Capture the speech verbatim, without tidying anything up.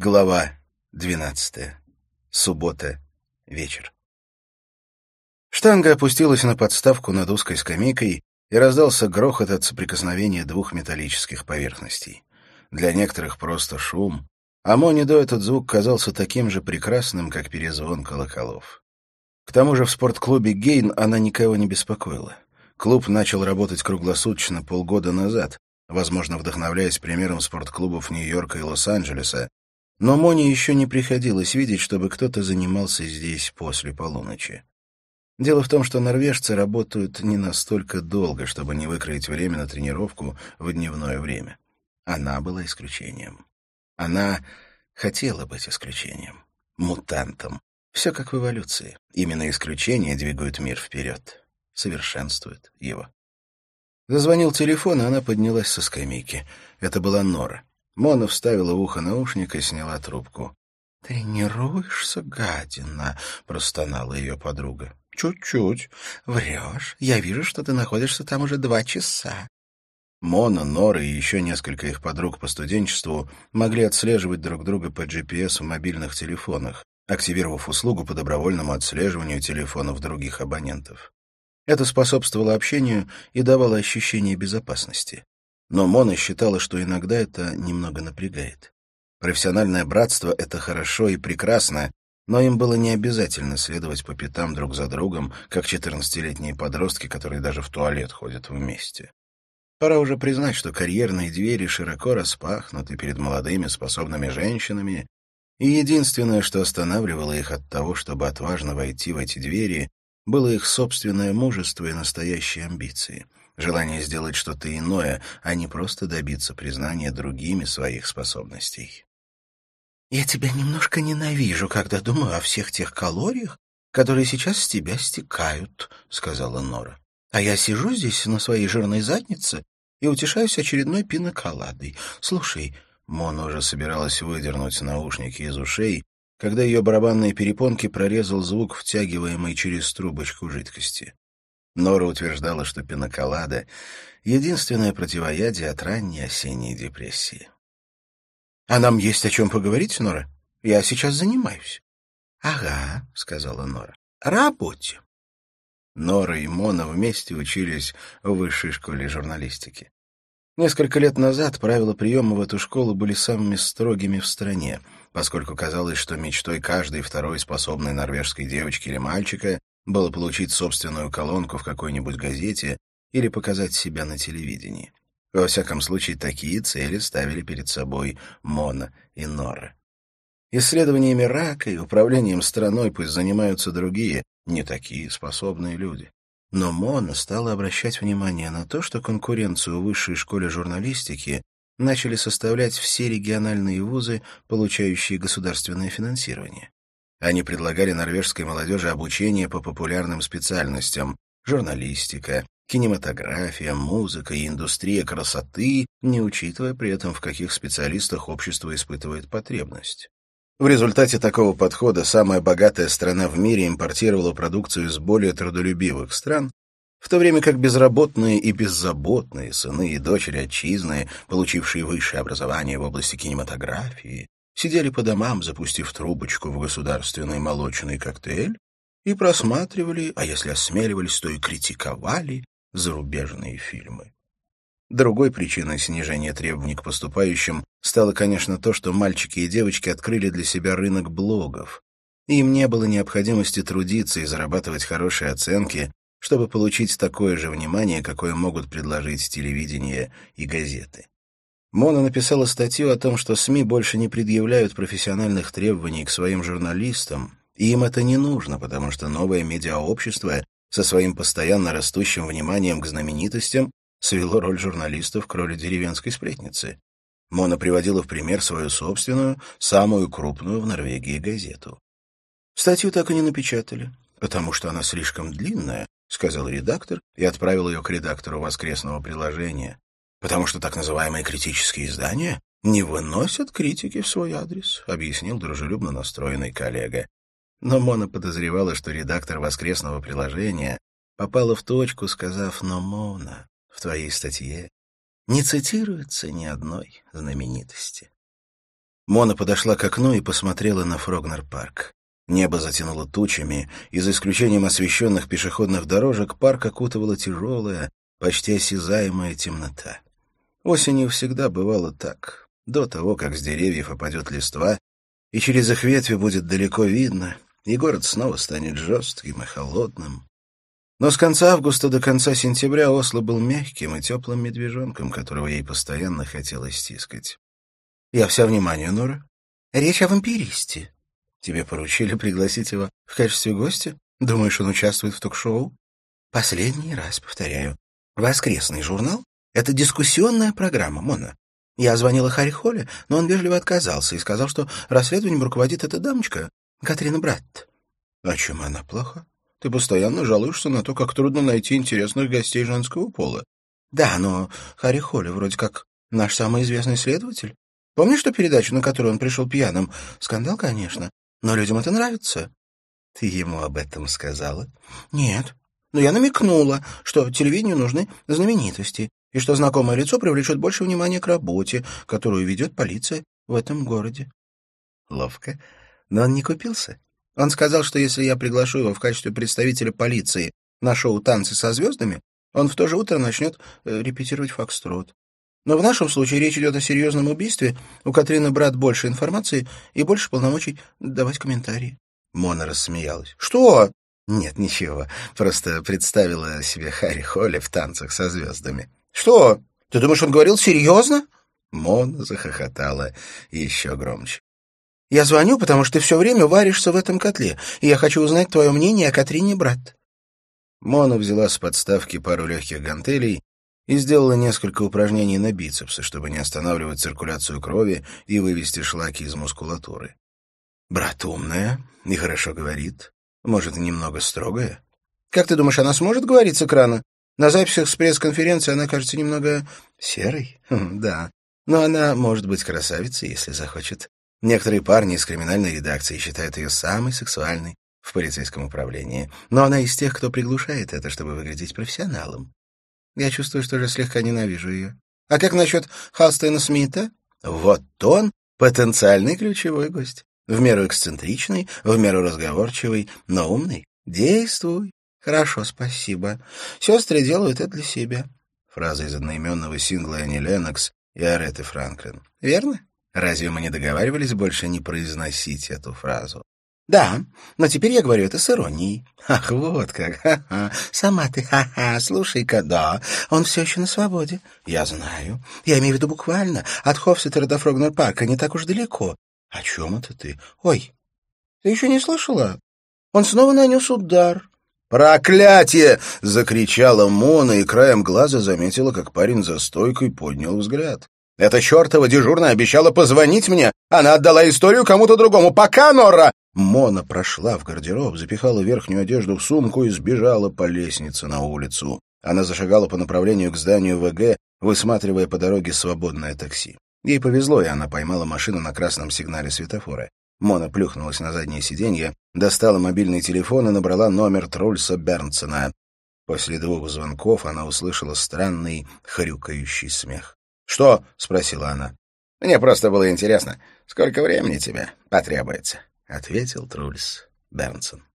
Глава двенадцатая. Суббота. Вечер. Штанга опустилась на подставку над узкой скамейкой, и раздался грохот от соприкосновения двух металлических поверхностей. Для некоторых просто шум, а Моне до этот звук казался таким же прекрасным, как перезвон колоколов. К тому же в спортклубе «Гейн» она никого не беспокоила. Клуб начал работать круглосуточно полгода назад, возможно, вдохновляясь примером спортклубов Нью-Йорка и Лос-Анджелеса, но Моне еще не приходилось видеть, чтобы кто-то занимался здесь после полуночи. Дело в том, что норвежцы работают не настолько долго, чтобы не выкроить время на тренировку в дневное время. Она была исключением. Она хотела быть исключением. Мутантом. Все как в эволюции. Именно исключения двигают мир вперед. Совершенствуют его. Зазвонил телефон, и она поднялась со скамейки. Это была Нора. Мона вставила в ухо наушник и сняла трубку. «Тренируешься, гадина?» — простонала ее подруга. «Чуть-чуть. Врешь. Я вижу, что ты находишься там уже два часа». Мона, Нора и еще несколько их подруг по студенчеству могли отслеживать друг друга по джи пи эс в мобильных телефонах, активировав услугу по добровольному отслеживанию телефонов других абонентов. Это способствовало общению и давало ощущение безопасности. Но Мона считала, что иногда это немного напрягает. Профессиональное братство — это хорошо и прекрасно, но им было не обязательно следовать по пятам друг за другом, как четырнадцатилетние подростки, которые даже в туалет ходят вместе. Пора уже признать, что карьерные двери широко распахнуты перед молодыми способными женщинами, и единственное, что останавливало их от того, чтобы отважно войти в эти двери, было их собственное мужество и настоящие амбиции. Желание сделать что-то иное, а не просто добиться признания другими своих способностей. «Я тебя немножко ненавижу, когда думаю о всех тех калориях, которые сейчас с тебя стекают», — сказала Нора. «А я сижу здесь на своей жирной заднице и утешаюсь очередной пиноколадой. Слушай». Мона уже собиралась выдернуть наушники из ушей, когда ее барабанные перепонки прорезал звук, втягиваемый через трубочку жидкости. Нора утверждала, что пиноколада — единственное противоядие от ранней осенней депрессии. «А нам есть о чем поговорить, Нора? Я сейчас занимаюсь». «Ага», — сказала Нора. «Работе». Нора и Мона вместе учились в высшей школе журналистики. Несколько лет назад правила приема в эту школу были самыми строгими в стране, поскольку казалось, что мечтой каждой второй способной норвежской девочки или мальчика было получить собственную колонку в какой-нибудь газете или показать себя на телевидении. Во всяком случае, такие цели ставили перед собой Мона и Нора. Исследованиями рака и управлением страной пусть занимаются другие, не такие способные люди. Но Мона стала обращать внимание на то, что конкуренцию в высшей школе журналистики начали составлять все региональные вузы, получающие государственное финансирование. Они предлагали норвежской молодежи обучение по популярным специальностям — журналистика, кинематография, музыка и индустрия красоты, не учитывая при этом, в каких специалистах общество испытывает потребность. В результате такого подхода самая богатая страна в мире импортировала продукцию из более трудолюбивых стран, в то время как безработные и беззаботные сыны и дочери отчизны, получившие высшее образование в области кинематографии, сидели по домам, запустив трубочку в государственный молочный коктейль, и просматривали, а если осмеливались, то и критиковали зарубежные фильмы. Другой причиной снижения требований к поступающим стало, конечно, то, что мальчики и девочки открыли для себя рынок блогов, и им не было необходимости трудиться и зарабатывать хорошие оценки, чтобы получить такое же внимание, какое могут предложить телевидение и газеты. Мона написала статью о том, что СМИ больше не предъявляют профессиональных требований к своим журналистам, и им это не нужно, потому что новое медиаобщество со своим постоянно растущим вниманием к знаменитостям свело роль журналистов к роли деревенской сплетницы. Мона приводила в пример свою собственную, самую крупную в Норвегии газету. Статью так и не напечатали, потому что она слишком длинная, сказал редактор и отправил ее к редактору воскресного приложения, потому что так называемые критические издания не выносят критики в свой адрес, объяснил дружелюбно настроенный коллега. Но Мона подозревала, что редактор воскресного приложения попала в точку, сказав: «Но, Мона, в твоей статье не цитируется ни одной знаменитости». Мона подошла к окну и посмотрела на Фрогнер-парк. Небо затянуло тучами, и за исключением освещенных пешеходных дорожек парк окутывала тяжелая, почти осязаемая темнота. Осенью всегда бывало так. До того, как с деревьев опадет листва, и через их ветви будет далеко видно, и город снова станет жестким и холодным. Но с конца августа до конца сентября Осло был мягким и теплым медвежонком, которого ей постоянно хотелось стискать. «Я вся внимание, Нора. Речь о вампиристе. Тебе поручили пригласить его в качестве гостя? Думаешь, он участвует в ток-шоу?» «Последний раз повторяю. Воскресный журнал — это дискуссионная программа, Мона. Я звонила Харри Холле, но он вежливо отказался и сказал, что расследованием руководит эта дамочка, Катрина Братт». «А чем она плоха? Ты постоянно жалуешься на то, как трудно найти интересных гостей женского пола». «Да, но Харри Холле вроде как наш самый известный следователь. Помнишь ту передачу, на которую он пришел пьяным? Скандал, конечно, но людям это нравится». «Ты ему об этом сказала?» «Нет, но я намекнула, что телевидению нужны знаменитости, и что знакомое лицо привлечет больше внимания к работе, которую ведет полиция в этом городе». «Ловко. Но он не купился. Он сказал, что если я приглашу его в качестве представителя полиции на шоу «Танцы со звездами», он в то же утро начнет э, репетировать фокстрот. Но в нашем случае речь идет о серьезном убийстве, у Катрины Братт больше информации и больше полномочий давать комментарии». Мона рассмеялась. «Что?» «Нет, ничего. Просто представила себе Харри Холли в «Танцах со звездами». «Что? Ты думаешь, он говорил серьезно?» Мона захохотала еще громче. «Я звоню, потому что ты все время варишься в этом котле, и я хочу узнать твое мнение о Катрине Братт». Мона взяла с подставки пару легких гантелей и сделала несколько упражнений на бицепсы, чтобы не останавливать циркуляцию крови и вывести шлаки из мускулатуры. «Брат умная и хорошо говорит. Может, немного строгая. Как ты думаешь, она сможет говорить с экрана? На записях с пресс-конференции она кажется немного серой. Хм, да, но она может быть красавицей, если захочет. Некоторые парни из криминальной редакции считают ее самой сексуальной в полицейском управлении, но она из тех, кто приглушает это, чтобы выглядеть профессионалом. Я чувствую, что же слегка ненавижу ее. А как насчет Халстейна Смита? Вот он потенциальный ключевой гость. В меру эксцентричный, в меру разговорчивый, но умный. Действуй. Хорошо, спасибо. Сестры делают это для себя. Фраза из одноименного сингла Энни Леннокс и Ареты Франклин. Верно? Разве мы не договаривались больше не произносить эту фразу? Да, но теперь я говорю это с иронией. Ах, вот как, ха-ха. Сама ты, ха-ха, слушай-ка, да, он все еще на свободе. Я знаю. Я имею в виду буквально. От Хофсеттера до Фрогнер-парка не так уж далеко. О чем это ты? Ой, ты еще не слышала? Он снова нанес удар. «Проклятие!» — закричала Мона и краем глаза заметила, как парень за стойкой поднял взгляд. «Эта чертова дежурная обещала позвонить мне. Она отдала историю кому-то другому. Пока, Нора!» Мона прошла в гардероб, запихала верхнюю одежду в сумку и сбежала по лестнице на улицу. Она зашагала по направлению к зданию ВГ, высматривая по дороге свободное такси. Ей повезло, и она поймала машину на красном сигнале светофора. Мона плюхнулась на заднее сиденье, достала мобильный телефон и набрала номер Трульса Бернсона. После двух звонков она услышала странный хрюкающий смех. «Что?» — спросила она. «Мне просто было интересно, сколько времени тебе потребуется», — ответил Трульс Бернсон.